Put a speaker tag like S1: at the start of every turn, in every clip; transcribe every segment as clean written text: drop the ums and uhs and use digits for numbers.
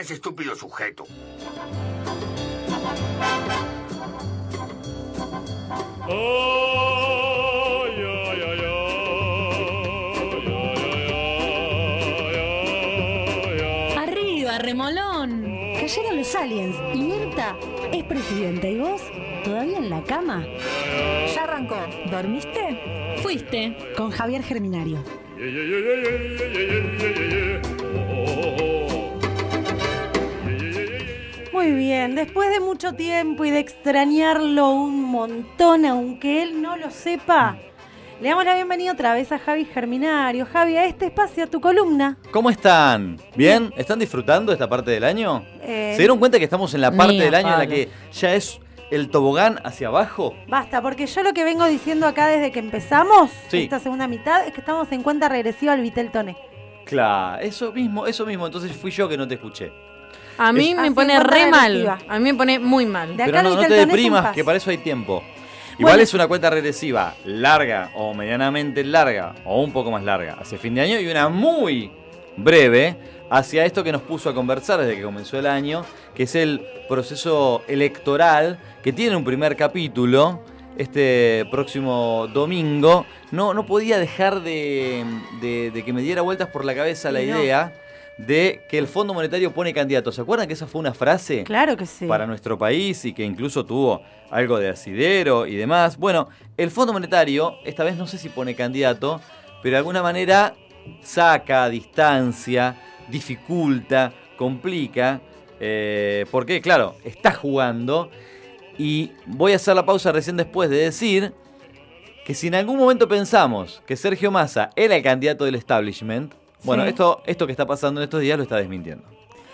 S1: Ese estúpido sujeto.
S2: Arriba, remolón.
S3: Cayeron los aliens y Mirta es presidenta. ¿Y vos? ¿Todavía en la cama? Ya arrancó. ¿Dormiste?
S2: Fuiste.
S3: Con Javier Germinario. Muy bien, después de mucho tiempo y de extrañarlo un montón, aunque él no lo sepa, le damos la bienvenida otra vez a Javi Germinario. Javi, a este espacio, a tu columna.
S4: ¿Cómo están? ¿Bien? ¿Están disfrutando esta parte del año? ¿Se dieron cuenta que estamos en la parte del año en la que ya es el tobogán hacia abajo?
S3: Basta, porque yo lo que vengo diciendo acá desde que empezamos,
S4: sí,
S3: esta segunda mitad, es que estamos en cuenta regresiva al Vitel Toné.
S4: Claro, eso mismo. Entonces fui yo que no te escuché.
S2: A mí me pone re mal. A mí me pone muy mal.
S4: Pero no te deprimas, que para eso hay tiempo. Igual es una cuenta regresiva larga o medianamente larga o un poco más larga hacia fin de año y una muy breve hacia esto que nos puso a conversar desde que comenzó el año, que es el proceso electoral que tiene un primer capítulo este próximo domingo. No podía dejar de que me diera vueltas por la cabeza la idea de que el Fondo Monetario pone candidatos. ¿Se acuerdan que esa fue una frase?
S3: Claro que sí.
S4: Para nuestro país y que incluso tuvo algo de asidero y demás. Bueno, el Fondo Monetario, esta vez no sé si pone candidato, pero de alguna manera saca, distancia, dificulta, complica, porque claro, está jugando. Y voy a hacer la pausa recién después de decir que si en algún momento pensamos que Sergio Massa era el candidato del establishment, bueno, esto que está pasando en estos días lo está desmintiendo.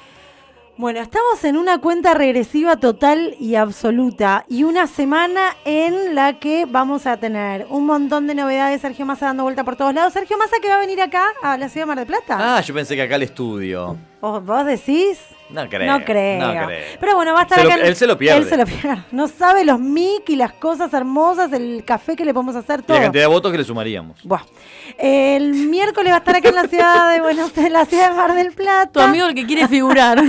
S3: Bueno, estamos en una cuenta regresiva total y absoluta y una semana en la que vamos a tener un montón de novedades. Sergio Massa dando vuelta por todos lados. Sergio Massa que va a venir acá a la ciudad de Mar del Plata.
S4: Ah, yo pensé que acá al estudio.
S3: ¿Vos decís?
S4: No creo.
S3: Pero bueno, va a estar acá.
S4: Él se lo pierde.
S3: Él se lo pierde. No sabe los mic y las cosas hermosas, el café que le podemos hacer, todo.
S4: Y la cantidad de votos que le sumaríamos.
S3: Buah. El miércoles va a estar acá en la ciudad de la ciudad de Mar del Plata.
S2: Tu amigo el que quiere figurar.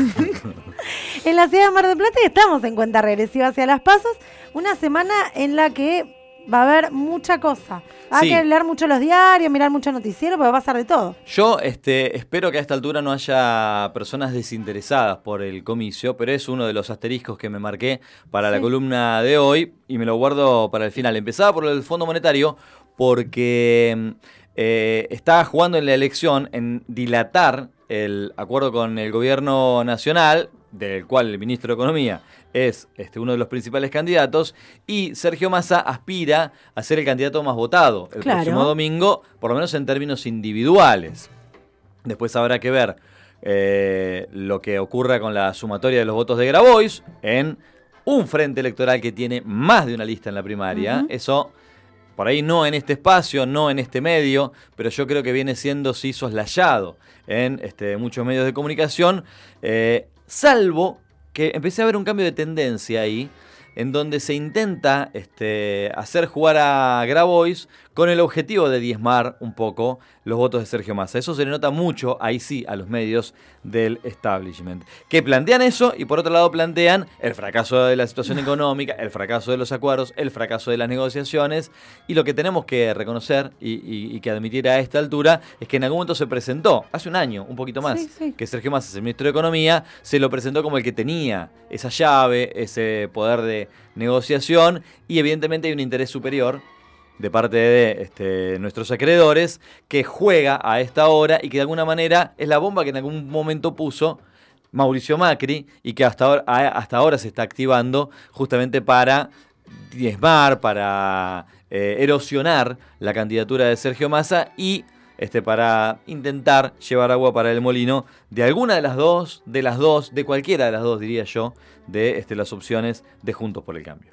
S3: En la ciudad de Mar del Plata y estamos en cuenta regresiva hacia las pasos. Una semana en la que va a haber mucha cosa. Hay que leer mucho los diarios, mirar mucho noticiero, porque va a pasar de todo.
S4: Yo espero que a esta altura no haya personas desinteresadas por el comicio, pero es uno de los asteriscos que me marqué para la columna de hoy y me lo guardo para el final. Empezaba por el Fondo Monetario porque está jugando en la elección en dilatar el acuerdo con el gobierno nacional, del cual el ministro de Economía es uno de los principales candidatos, y Sergio Massa aspira a ser el candidato más votado el próximo domingo, por lo menos en términos individuales. Después habrá que ver lo que ocurra con la sumatoria de los votos de Grabois en un frente electoral que tiene más de una lista en la primaria. Eso, por ahí no en este espacio, no en este medio, pero yo creo que viene siendo sí soslayado en muchos medios de comunicación, salvo que empecé a ver un cambio de tendencia ahí, en donde se intenta hacer jugar a Grabois con el objetivo de diezmar un poco los votos de Sergio Massa. Eso se le nota mucho, ahí sí, a los medios del establishment, que plantean eso y por otro lado plantean el fracaso de la situación económica, el fracaso de los acuerdos, el fracaso de las negociaciones, y lo que tenemos que reconocer y que admitir a esta altura es que en algún momento se presentó, hace un año, un poquito más, que Sergio Massa es el ministro de Economía, se lo presentó como el que tenía esa llave, ese poder de negociación, y evidentemente hay un interés superior de parte de nuestros acreedores que juega a esta hora y que de alguna manera es la bomba que en algún momento puso Mauricio Macri y que hasta ahora se está activando justamente para diezmar, para erosionar la candidatura de Sergio Massa y para intentar llevar agua para el molino de alguna de las dos, de cualquiera de las dos, diría yo, de las opciones de Juntos por el Cambio.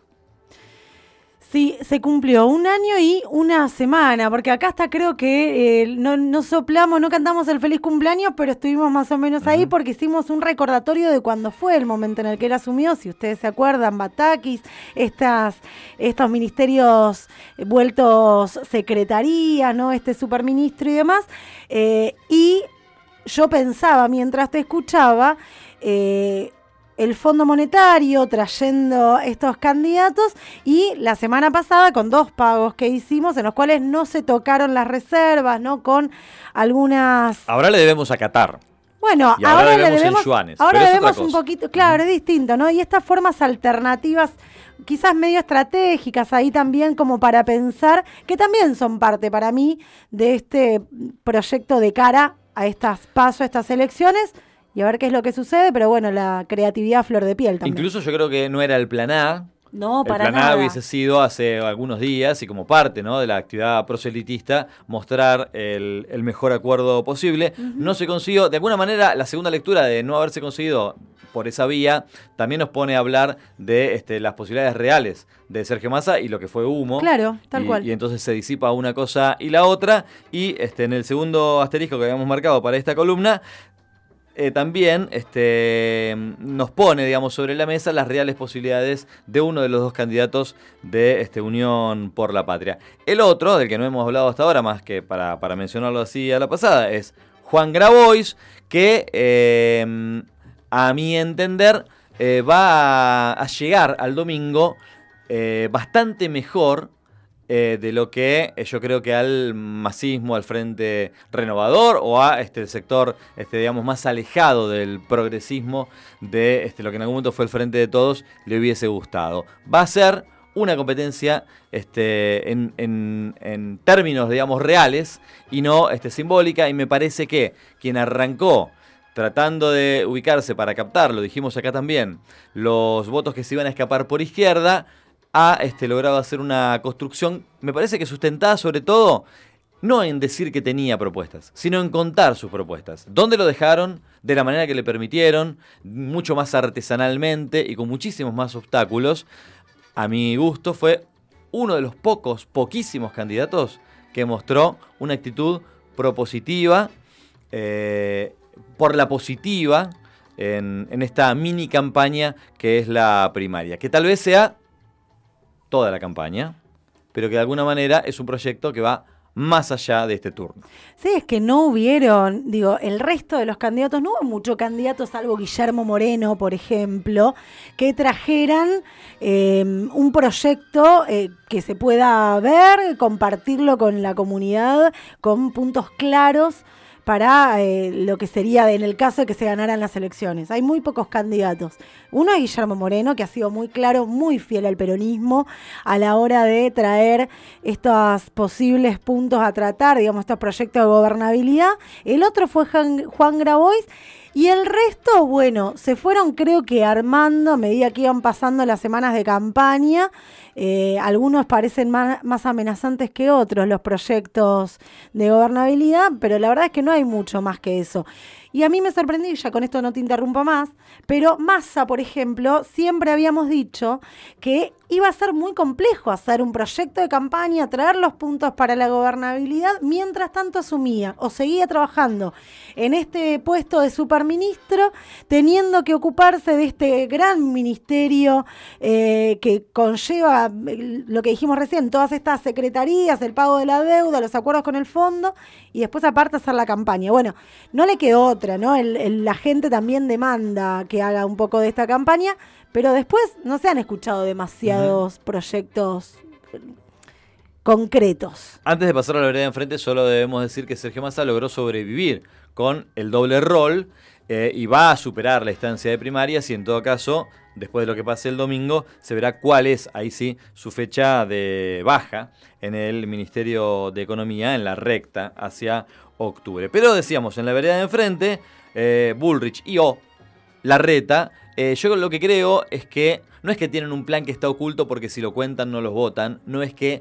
S3: Sí, se cumplió un año y una semana, porque acá hasta creo que no soplamos, no cantamos el feliz cumpleaños, pero estuvimos más o menos ahí porque hicimos un recordatorio de cuando fue el momento en el que él asumió, si ustedes se acuerdan, Batakis, estos ministerios vueltos secretarías, ¿no? Superministro y demás, y yo pensaba mientras te escuchaba el Fondo Monetario trayendo estos candidatos y la semana pasada con 2 pagos que hicimos en los cuales no se tocaron las reservas, ¿no? Con algunas...
S4: Ahora le debemos a Qatar.
S3: Bueno,
S4: y ahora le debemos en yuanes.
S3: Ahora
S4: pero
S3: debemos un poquito, claro, es distinto, ¿no? Y estas formas alternativas, quizás medio estratégicas ahí también, como para pensar, que también son parte para mí de este proyecto de cara a estas PASO, a estas elecciones, y a ver qué es lo que sucede, pero bueno, la creatividad a flor de piel también.
S4: Incluso yo creo que no era el plan A.
S3: No, para
S4: nada. El plan
S3: nada.
S4: A hubiese sido hace algunos días y como parte, ¿no?, de la actividad proselitista mostrar el mejor acuerdo posible. No se consiguió. De alguna manera, la segunda lectura de no haberse conseguido por esa vía también nos pone a hablar de las posibilidades reales de Sergio Massa y lo que fue humo.
S3: Claro, tal cual.
S4: Y entonces se disipa una cosa y la otra. Y en el segundo asterisco que habíamos marcado para esta columna, también nos pone, digamos, sobre la mesa las reales posibilidades de uno de los 2 candidatos de Unión por la Patria. El otro, del que no hemos hablado hasta ahora, más que para mencionarlo así a la pasada, es Juan Grabois, que a mi entender va a llegar al domingo bastante mejor de lo que yo creo que al masismo, al Frente Renovador o a el sector digamos más alejado del progresismo de lo que en algún momento fue el Frente de Todos le hubiese gustado. Va a ser una competencia en términos, digamos, reales y no simbólica, y me parece que quien arrancó tratando de ubicarse para captar, lo dijimos acá también, los votos que se iban a escapar por izquierda, ha logrado hacer una construcción, me parece que sustentada sobre todo, no en decir que tenía propuestas, sino en contar sus propuestas. ¿Dónde lo dejaron? De la manera que le permitieron, mucho más artesanalmente y con muchísimos más obstáculos. A mi gusto fue uno de los poquísimos candidatos que mostró una actitud propositiva, por la positiva, en esta mini campaña que es la primaria, que tal vez sea toda la campaña, pero que de alguna manera es un proyecto que va más allá de este turno.
S3: Sí, es que no hubieron, el resto de los candidatos, no hubo muchos candidatos, salvo Guillermo Moreno, por ejemplo, que trajeran un proyecto que se pueda ver, compartirlo con la comunidad, con puntos claros para lo que sería en el caso de que se ganaran las elecciones. Hay muy pocos candidatos. Uno es Guillermo Moreno, que ha sido muy claro, muy fiel al peronismo a la hora de traer estos posibles puntos a tratar, digamos, estos proyectos de gobernabilidad. El otro fue Juan Grabois. Y el resto, bueno, se fueron creo que armando a medida que iban pasando las semanas de campaña. Algunos parecen más amenazantes que otros los proyectos de gobernabilidad, pero la verdad es que no hay mucho más que eso. Y a mí me sorprendió, y ya con esto no te interrumpo más, pero Massa, por ejemplo, siempre habíamos dicho que iba a ser muy complejo hacer un proyecto de campaña, traer los puntos para la gobernabilidad, mientras tanto asumía o seguía trabajando en este puesto de superministro, teniendo que ocuparse de este gran ministerio que conlleva lo que dijimos recién, todas estas secretarías, el pago de la deuda, los acuerdos con el fondo, y después aparte hacer la campaña. Bueno, no le quedó otra, ¿no? La gente también demanda que haga un poco de esta campaña, pero después no se han escuchado demasiados proyectos concretos.
S4: Antes de pasar a la vereda de enfrente, solo debemos decir que Sergio Massa logró sobrevivir con el doble rol y va a superar la instancia de primarias, y en todo caso, después de lo que pase el domingo, se verá cuál es, ahí sí, su fecha de baja en el Ministerio de Economía, en la recta hacia octubre. Pero decíamos, en la vereda de enfrente, Bullrich y Larreta, yo lo que creo es que no es que tienen un plan que está oculto porque si lo cuentan no los votan, no es que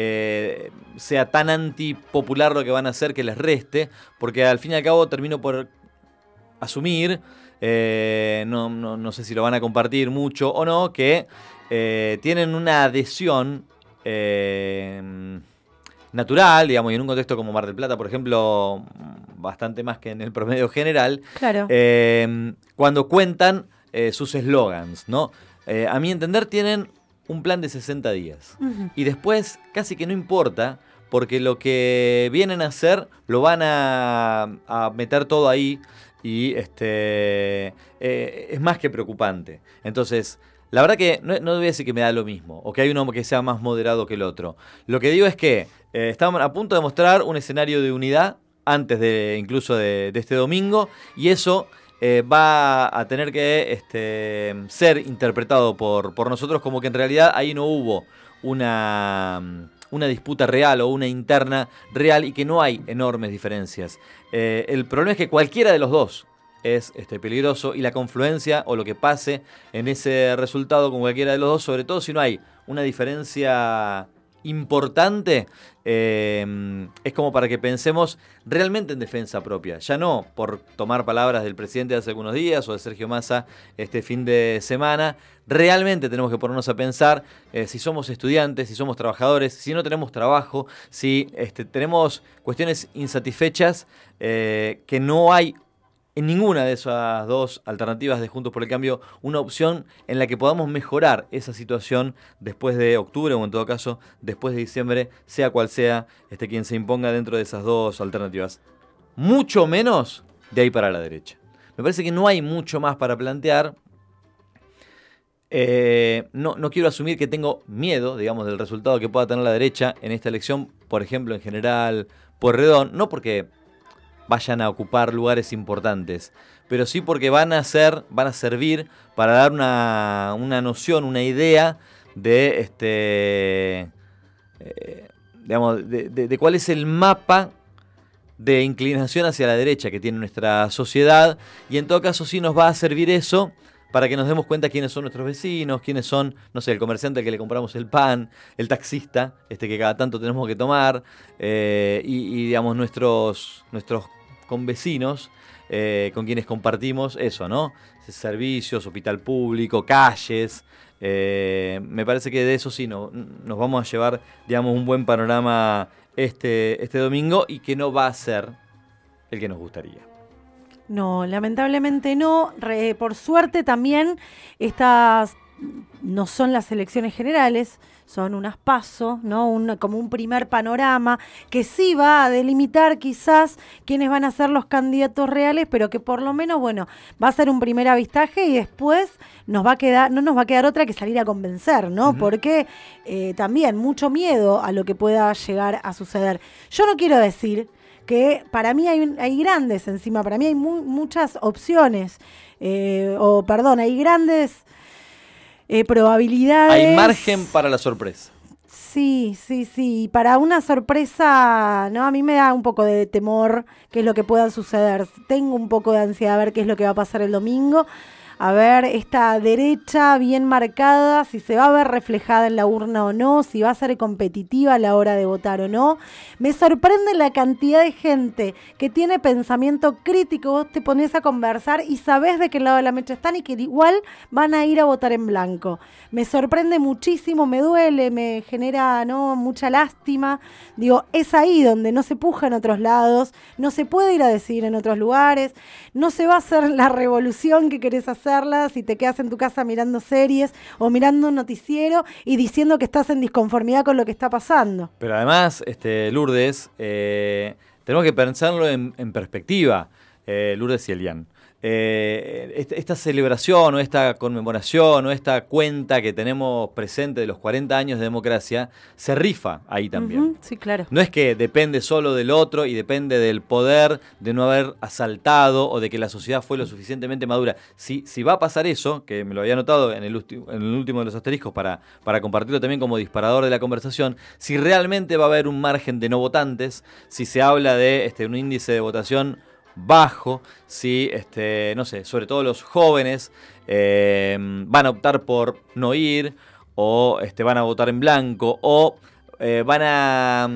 S4: sea tan antipopular lo que van a hacer que les reste, porque al fin y al cabo termino por asumir, no sé si lo van a compartir mucho o no, que tienen una adhesión natural, digamos, y en un contexto como Mar del Plata, por ejemplo, bastante más que en el promedio general,
S3: claro.
S4: Cuando cuentan sus eslogans, ¿no? A mi entender tienen un plan de 60 días. Uh-huh. Y después casi que no importa, porque lo que vienen a hacer lo van a meter todo ahí y es más que preocupante. Entonces, la verdad que no voy a decir que me da lo mismo o que hay uno que sea más moderado que el otro. Lo que digo es que estamos a punto de mostrar un escenario de unidad antes incluso de este domingo, y eso va a tener que ser interpretado por nosotros como que en realidad ahí no hubo una disputa real o una interna real y que no hay enormes diferencias. El problema es que cualquiera de los dos es peligroso, y la confluencia o lo que pase en ese resultado con cualquiera de los dos, sobre todo si no hay una diferencia importante, es como para que pensemos realmente en defensa propia, ya no por tomar palabras del presidente de hace algunos días o de Sergio Massa este fin de semana. Realmente tenemos que ponernos a pensar si somos estudiantes, si somos trabajadores, si no tenemos trabajo, si tenemos cuestiones insatisfechas, que no hay en ninguna de esas dos alternativas de Juntos por el Cambio una opción en la que podamos mejorar esa situación después de octubre, o en todo caso después de diciembre, sea cual sea quien se imponga dentro de esas dos alternativas. Mucho menos de ahí para la derecha. Me parece que no hay mucho más para plantear. No quiero asumir que tengo miedo, digamos, del resultado que pueda tener la derecha en esta elección, por ejemplo, en general, Pueyrredón, no porque vayan a ocupar lugares importantes, pero sí porque van a servir para dar una noción, una idea de de cuál es el mapa de inclinación hacia la derecha que tiene nuestra sociedad, y en todo caso sí nos va a servir eso para que nos demos cuenta quiénes son nuestros vecinos, quiénes son, no sé, el comerciante al que le compramos el pan, el taxista, que cada tanto tenemos que tomar, y digamos nuestros convecinos, con quienes compartimos eso, ¿no? Servicios, hospital público, calles. Me parece que de eso sí nos vamos a llevar, digamos, un buen panorama este domingo, y que no va a ser el que nos gustaría.
S3: No, lamentablemente no. Por suerte también estas no son las elecciones generales, son unas PASO, ¿no? Como un primer panorama que sí va a delimitar quizás quiénes van a ser los candidatos reales, pero que por lo menos, bueno, va a ser un primer avistaje, y después no nos va a quedar otra que salir a convencer, ¿no? Uh-huh. Porque también mucho miedo a lo que pueda llegar a suceder. Yo no quiero decir que para mí hay grandes encima, para mí hay muchas opciones, hay grandes probabilidades.
S4: Hay margen para la sorpresa.
S3: Sí. Para una sorpresa, ¿no? A mí me da un poco de temor qué es lo que pueda suceder. Tengo un poco de ansiedad a ver qué es lo que va a pasar el domingo. A ver esta derecha bien marcada, si se va a ver reflejada en la urna o no, si va a ser competitiva a la hora de votar o no. Me sorprende la cantidad de gente que tiene pensamiento crítico. Vos te pones a conversar y sabés de qué lado de la mecha están, y que igual van a ir a votar en blanco. Me sorprende muchísimo, me duele, me genera, ¿no?, mucha lástima. Digo, es ahí donde no se puja en otros lados, no se puede ir a decidir en otros lugares, no se va a hacer la revolución que querés hacerla si te quedas en tu casa mirando series o mirando un noticiero y diciendo que estás en disconformidad con lo que está pasando.
S4: Pero además, Lourdes, tenemos que pensarlo en perspectiva, Lourdes y Elian. Esta celebración o esta conmemoración o esta cuenta que tenemos presente de los 40 años de democracia se rifa ahí también.
S3: Uh-huh, sí, claro.
S4: No es que depende solo del otro y depende del poder de no haber asaltado o de que la sociedad fue lo suficientemente madura. Si va a pasar eso, que me lo había anotado en el último de los asteriscos para compartirlo también como disparador de la conversación, si realmente va a haber un margen de no votantes, si se habla de un índice de votación bajo, si no sé, sobre todo los jóvenes van a optar por no ir, o van a votar en blanco, o van a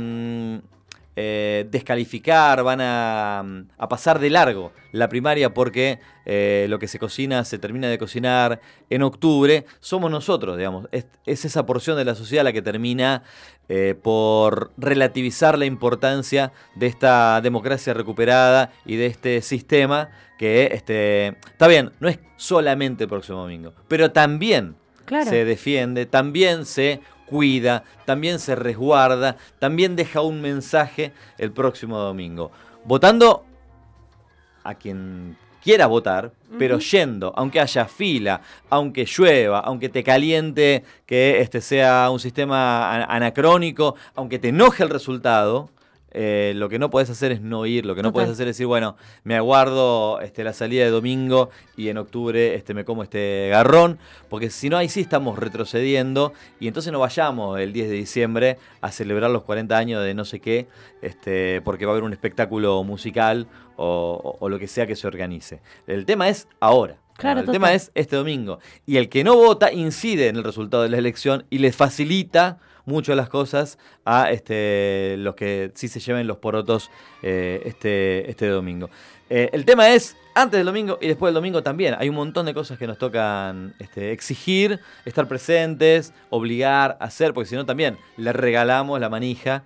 S4: descalificar, van a pasar de largo la primaria porque lo que se cocina se termina de cocinar en octubre, somos nosotros, digamos. Es esa porción de la sociedad la que termina por relativizar la importancia de esta democracia recuperada y de este sistema que, está bien, no es solamente el próximo domingo, pero también claro, se defiende, también se cuida, también se resguarda, también deja un mensaje el próximo domingo. Votando a quien quiera votar, pero yendo, aunque haya fila, aunque llueva, aunque te caliente que sea un sistema anacrónico, aunque te enoje el resultado, lo que no podés hacer es no ir, lo que no podés hacer es decir, bueno, me aguardo la salida de domingo y en octubre me como este garrón, porque si no, ahí sí estamos retrocediendo y entonces no vayamos el 10 de diciembre a celebrar los 40 años de no sé qué, porque va a haber un espectáculo musical o lo que sea que se organice. El tema es ahora. Claro, el tema es este domingo. Y el que no vota incide en el resultado de la elección y le facilita mucho las cosas a los que sí se lleven los porotos este domingo. El tema es antes del domingo y después del domingo también. Hay un montón de cosas que nos tocan exigir, estar presentes, obligar, hacer, porque si no también le regalamos la manija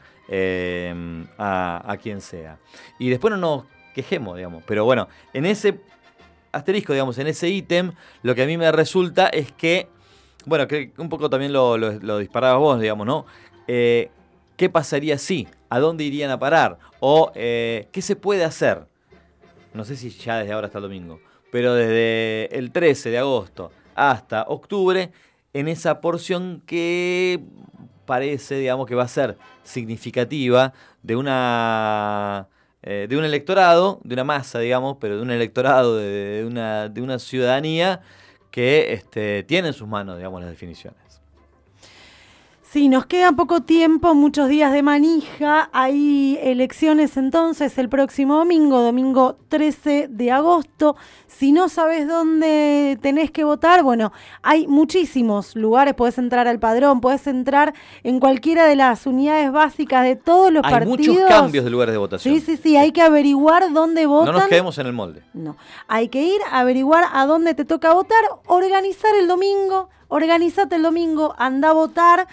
S4: a quien sea. Y después no nos quejemos, digamos. Pero bueno, en ese asterisco, digamos, en ese ítem, lo que a mí me resulta es que, bueno, que un poco también lo disparabas vos, digamos, ¿no? ¿Qué pasaría si? ¿A dónde irían a parar? O ¿qué se puede hacer? No sé si ya desde ahora hasta el domingo, pero desde el 13 de agosto hasta octubre, en esa porción que parece, digamos, que va a ser significativa de un electorado, de una masa, digamos, pero de un electorado, de una ciudadanía que tiene en sus manos, digamos, las definiciones.
S3: Sí, nos queda poco tiempo, muchos días de manija. Hay elecciones entonces el próximo domingo 13 de agosto. Si no sabes dónde tenés que votar, bueno, hay muchísimos lugares. Podés entrar al padrón, podés entrar en cualquiera de las unidades básicas de todos los partidos.
S4: Hay muchos cambios de lugares de votación.
S3: Sí, hay que averiguar dónde votan.
S4: No nos quedemos en el molde.
S3: No, hay que ir a averiguar a dónde te toca votar, organizar el domingo. Organizate el domingo, anda a votar,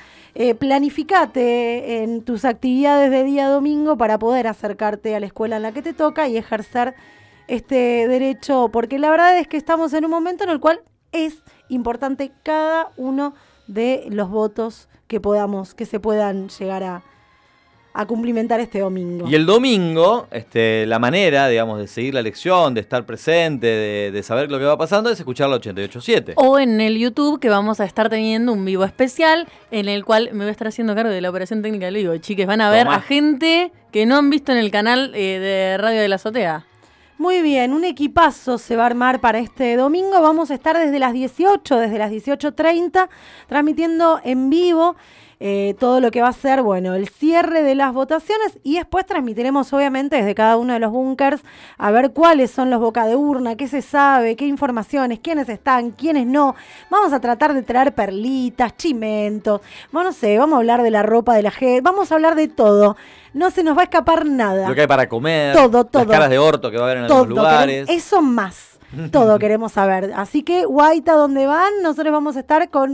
S3: planificate en tus actividades de día domingo para poder acercarte a la escuela en la que te toca y ejercer este derecho, porque la verdad es que estamos en un momento en el cual es importante cada uno de los votos que se puedan llegar a cumplimentar este domingo.
S4: Y el domingo, la manera, digamos, de seguir la elección, de estar presente, de saber lo que va pasando, es escuchar la 88.7.
S2: O en el YouTube, que vamos a estar teniendo un vivo especial, en el cual me voy a estar haciendo cargo de la operación técnica del vivo. Chiques, van a ver a gente que no han visto en el canal de Radio de la Azotea.
S3: Muy bien, un equipazo se va a armar para este domingo. Vamos a estar desde las 18, desde las 18:30, transmitiendo en vivo todo lo que va a ser, bueno, el cierre de las votaciones y después transmitiremos obviamente desde cada uno de los búnkers a ver cuáles son los boca de urna, qué se sabe, qué informaciones, quiénes están, quiénes no. Vamos a tratar de traer perlitas, chimentos, vamos a hablar de la ropa de la gente, vamos a hablar de todo. No se nos va a escapar nada.
S4: Lo que hay para comer,
S3: todo.
S4: Las caras de orto que va a haber en algunos lugares.
S3: Eso más. Todo queremos saber. Así que, Guaita, ¿dónde van? Nosotros vamos a estar con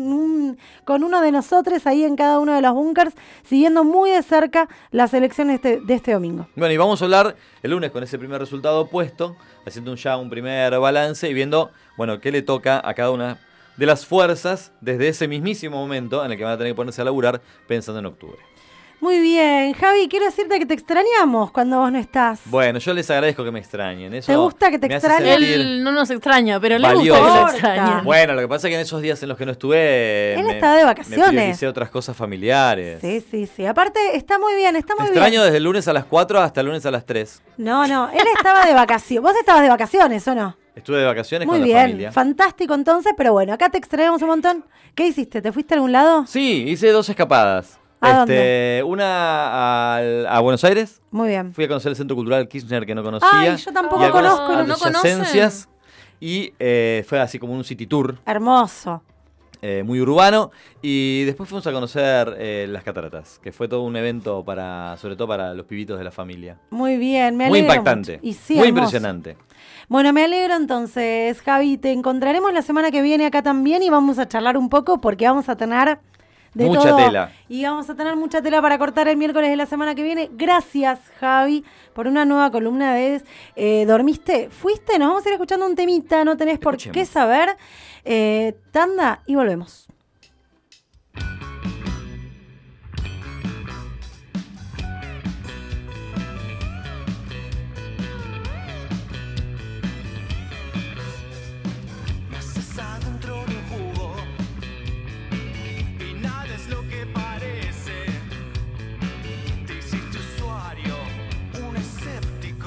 S3: uno de nosotros ahí en cada uno de los búnkers, siguiendo muy de cerca las elecciones de este domingo.
S4: Bueno, y vamos a hablar el lunes con ese primer resultado puesto, haciendo ya un primer balance y viendo, bueno, qué le toca a cada una de las fuerzas desde ese mismísimo momento en el que van a tener que ponerse a laburar pensando en octubre.
S3: Muy bien, Javi, quiero decirte que te extrañamos cuando vos no estás.
S4: Bueno, yo les agradezco que me extrañen. Eso
S3: ¿te gusta que te extrañen?
S2: Él no nos extraña, pero le gusta que lo extrañen.
S4: Bueno, lo que pasa es que en esos días en los que no estuve...
S3: Él estaba de vacaciones.
S4: Me prioricé otras cosas familiares.
S3: Sí. Aparte, está muy bien,
S4: Te extraño desde el lunes a las 4 hasta el lunes a las 3.
S3: No, él estaba de vacaciones. ¿Vos estabas de vacaciones o no?
S4: Estuve de vacaciones
S3: muy
S4: con
S3: bien,
S4: la familia.
S3: Fantástico entonces, pero bueno, acá te extrañamos un montón. ¿Qué hiciste? ¿Te fuiste a algún lado?
S4: Sí, hice 2 escapadas.
S3: ¿A dónde?
S4: Una a Buenos Aires.
S3: Muy bien.
S4: Fui a conocer el Centro Cultural Kirchner que no conocía.
S3: Ay, yo tampoco conozco.
S4: Adyacencias. Y fue así como un city tour.
S3: Hermoso.
S4: Muy urbano. Y después fuimos a conocer las cataratas, que fue todo un evento sobre todo para los pibitos de la familia.
S3: Muy bien, me alegro.
S4: Muy impactante.
S3: Y sí,
S4: muy
S3: hermoso.
S4: impresionante.
S3: Bueno, me alegro entonces, Javi. Te encontraremos la semana que viene acá también y vamos a charlar un poco porque vamos a tener...
S4: mucha
S3: todo.
S4: tela.
S3: Y vamos a tener mucha tela para cortar el miércoles de la semana que viene. Gracias, Javi, por una nueva columna de ¿Dormiste? ¿Fuiste? Nos vamos a ir escuchando un temita, no tenés por qué saber. Tanda y volvemos.